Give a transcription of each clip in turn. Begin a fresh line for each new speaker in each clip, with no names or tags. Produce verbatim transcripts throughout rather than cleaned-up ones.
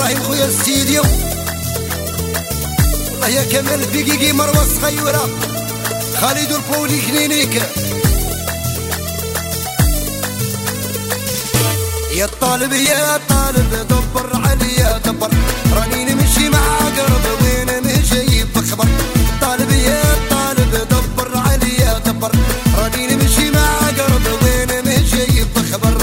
ابراهيم خويا الستيديو، الله يا كمال البيكيكي مروه الصغيره خالد البولي كلينيك. يا الطالب يا طالب دبر عليا دبر، راني نمشي مع قرب وين مجيب بخبر. طالب يا طالب دبر عليا دبر، راني نمشي مع قرب وين مجيب بخبر.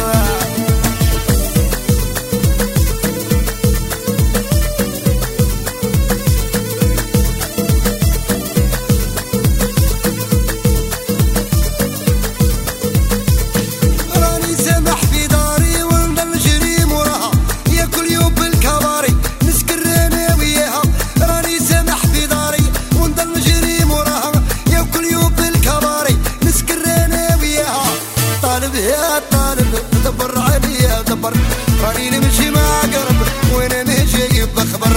يا طالب دبر عليا دبر، راني نمشي مع قرب وين مجيب بخبر.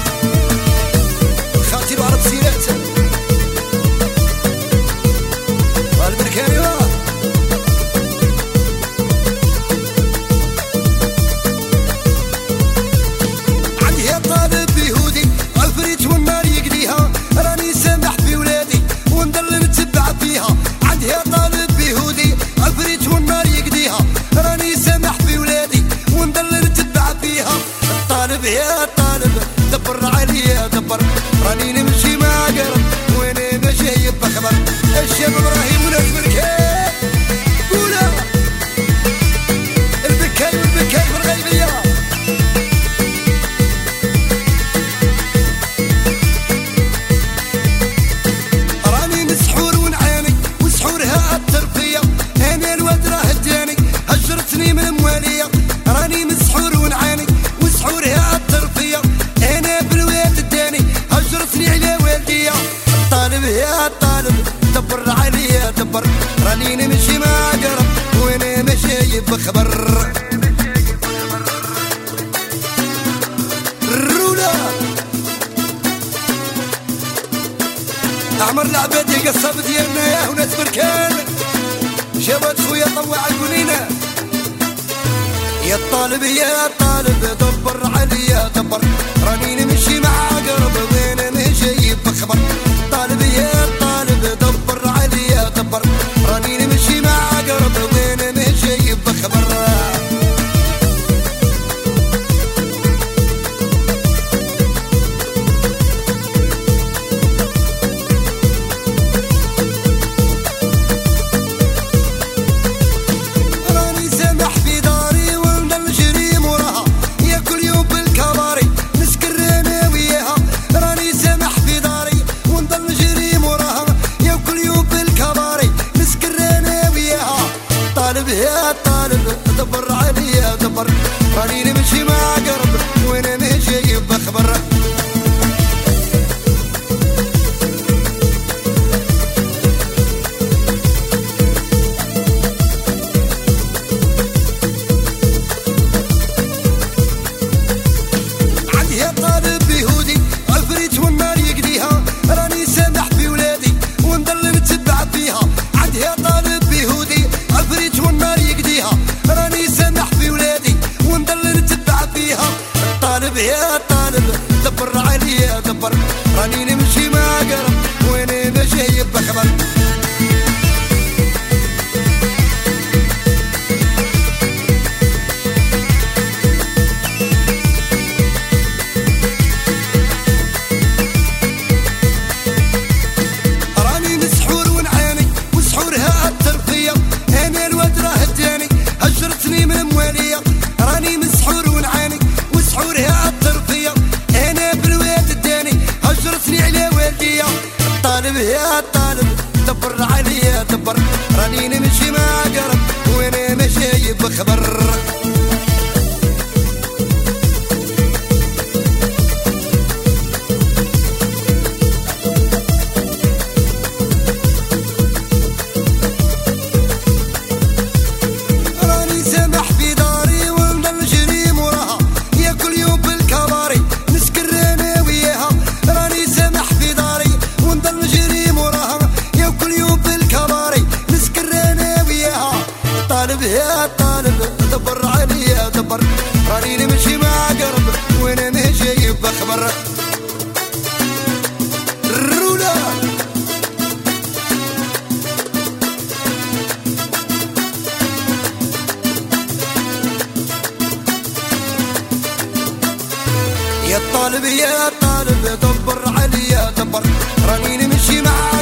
خاطر وعرب سيرات والبركاني واه عندي يا طالب يهودي عفريت والنار يقليها، راني سامح في ولادي ونضل نتبع فيها. عندي يا طالب يهودي عفريت والنار يقضيها، راني سامح في ولادي ونضل نتبع فيها. الطالب يا طالب دبر عليا دبر، راني نمشي مع قرب وين مجيب بخبر. الشاب ابراهيم ولاد بركان قولا البكاي والبكاي في الغيبيه. راني مسحور ونعاني وسحورها اثر فيا، انا الواد راه اداني هجرتني من مواليا. راني مسحور ونعاني وسحورها اثر فيا، انا بالواد اداني هجرتني على والديا. الطالب يا طالب دبر عليا دبر، راني نمشي مع قرب وانا ماشي بخبر. الرولا اعمر العبادي قصاب ديالنا يا وناس بركان، شباب خويا طوع القنينه. يا الطالب يا طالب دبر عليا دبر، راني نمشي مع قرب وين مجيب بخبر. طالب يا طالب دبر عليا دبر، راني نمشي مع قرب وين مجيب بخبر. يا طالب دبر عليا دبر، راني نمشي مع قرب وين مجيب بخبر. عندي يا طالب يهودي عفريت والنار يقضيها، راني سامح في ولادي ونضل نتبع فيها. عندي يا طالب يهودي عفريت والنار يقضيها، راني سامح في ولادي ونضل نتبع فيها. الطالب يا طالب دبر عليا دبر، راني نمشي مع قرب وين مجيب بخبر. راني مسحور ونعاني وسحورها اثر فيا، انا الواد راه اداني هجرتني من مواليا. راني مسحور ونعاني وسحورها اثر فيا، انا بالواد اداني هجرتني على والديا. الطالب يا طالب دبر عليا دبر، راني نمشي مع قرب وين مجيب بخبر. راني سامح في داري ونضل نجري موراها، يا كل يوم بالكباري نسكر انا وياها. راني سامح في داري ونضل نجري موراها، يا كل يوم بالكباري نسكر انا وياها. طالب يا طالب دبر عليا دبر، راني نمشي مع قرب وين يبقى خبر الرولا يا طالب يا طالب دبر علي يا دبر راني نمشي معاك